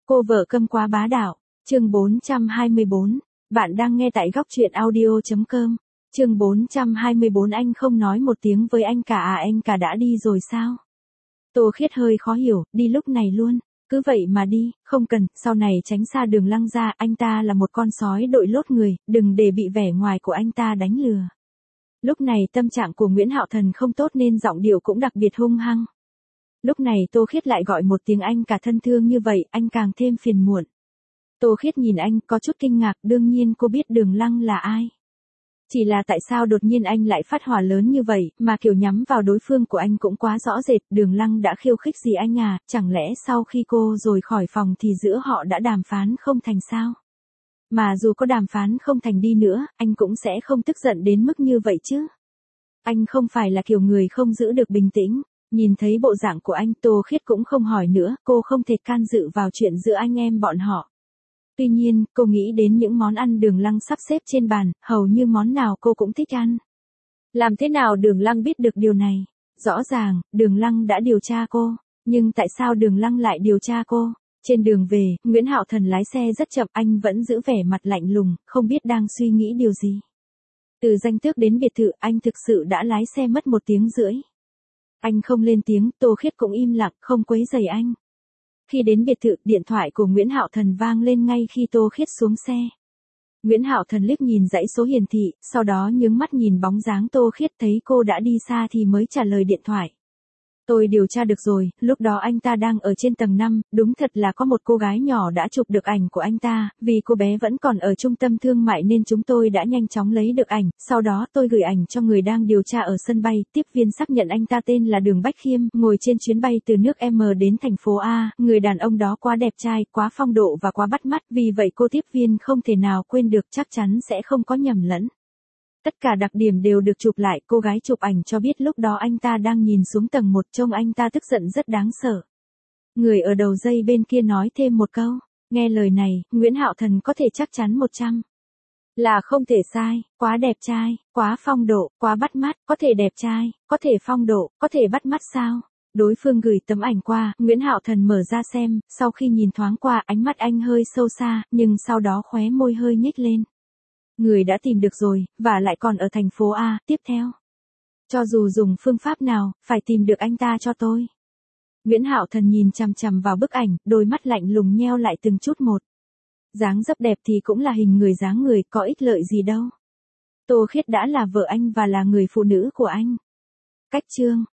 Cô vợ câm quá bá đạo, chương 424, bạn đang nghe tại góc truyện audio.com, chương 424 anh không nói một tiếng với anh cả à, anh cả đã đi rồi sao? Tô Khiết hơi khó hiểu, đi lúc này luôn, cứ vậy mà đi, không cần, sau này tránh xa Đường Lăng ra, anh ta là một con sói đội lốt người, đừng để bị vẻ ngoài của anh ta đánh lừa. Lúc này tâm trạng của Nguyễn Hạo Thần không tốt nên giọng điệu cũng đặc biệt hung hăng. Lúc này Tô Khiết lại gọi một tiếng anh cả thân thương như vậy, anh càng thêm phiền muộn. Tô Khiết nhìn anh có chút kinh ngạc, đương nhiên cô biết Đường Lăng là ai. Chỉ là tại sao đột nhiên anh lại phát hỏa lớn như vậy, mà kiểu nhắm vào đối phương của anh cũng quá rõ rệt, Đường Lăng đã khiêu khích gì anh à, chẳng lẽ sau khi cô rời khỏi phòng thì giữa họ đã đàm phán không thành sao? Mà dù có đàm phán không thành đi nữa, anh cũng sẽ không tức giận đến mức như vậy chứ. Anh không phải là kiểu người không giữ được bình tĩnh. Nhìn thấy bộ dạng của anh, Tô Khiết cũng không hỏi nữa, cô không thể can dự vào chuyện giữa anh em bọn họ. Tuy nhiên, cô nghĩ đến những món ăn Đường Lăng sắp xếp trên bàn, hầu như món nào cô cũng thích ăn. Làm thế nào Đường Lăng biết được điều này? Rõ ràng, Đường Lăng đã điều tra cô, nhưng tại sao Đường Lăng lại điều tra cô? Trên đường về, Nguyễn Hạo Thần lái xe rất chậm, anh vẫn giữ vẻ mặt lạnh lùng, không biết đang suy nghĩ điều gì. Từ Danh Tước đến biệt thự, anh thực sự đã lái xe mất 1 tiếng rưỡi. Anh không lên tiếng, Tô Khiết cũng im lặng, không quấy rầy anh. Khi đến biệt thự, điện thoại của Nguyễn Hạo Thần vang lên ngay khi Tô Khiết xuống xe. Nguyễn Hạo Thần liếc nhìn dãy số hiển thị, sau đó nhướng mắt nhìn bóng dáng Tô Khiết, thấy cô đã đi xa thì mới trả lời điện thoại. Tôi điều tra được rồi, lúc đó anh ta đang ở trên tầng 5, đúng thật là có một cô gái nhỏ đã chụp được ảnh của anh ta, vì cô bé vẫn còn ở trung tâm thương mại nên chúng tôi đã nhanh chóng lấy được ảnh, sau đó tôi gửi ảnh cho người đang điều tra ở sân bay, tiếp viên xác nhận anh ta tên là Đường Bách Khiêm, ngồi trên chuyến bay từ nước M đến thành phố A, người đàn ông đó quá đẹp trai, quá phong độ và quá bắt mắt, vì vậy cô tiếp viên không thể nào quên được, chắc chắn sẽ không có nhầm lẫn. Tất cả đặc điểm đều được chụp lại, cô gái chụp ảnh cho biết lúc đó anh ta đang nhìn xuống tầng 1, trông anh ta tức giận rất đáng sợ. Người ở đầu dây bên kia nói thêm một câu, nghe lời này, Nguyễn Hạo Thần có thể chắc chắn 100 là không thể sai, quá đẹp trai, quá phong độ, quá bắt mắt, có thể đẹp trai, có thể phong độ, có thể bắt mắt sao? Đối phương gửi tấm ảnh qua, Nguyễn Hạo Thần mở ra xem, sau khi nhìn thoáng qua, ánh mắt anh hơi sâu xa, nhưng sau đó khóe môi hơi nhếch lên. Người đã tìm được rồi, và lại còn ở thành phố A, tiếp theo. Cho dù dùng phương pháp nào, phải tìm được anh ta cho tôi. Nguyễn Hạo Thần nhìn chằm chằm vào bức ảnh, đôi mắt lạnh lùng nheo lại từng chút một. Dáng dấp đẹp thì cũng là hình người dáng người, có ích lợi gì đâu. Tô Khiết đã là vợ anh và là người phụ nữ của anh. Cách chương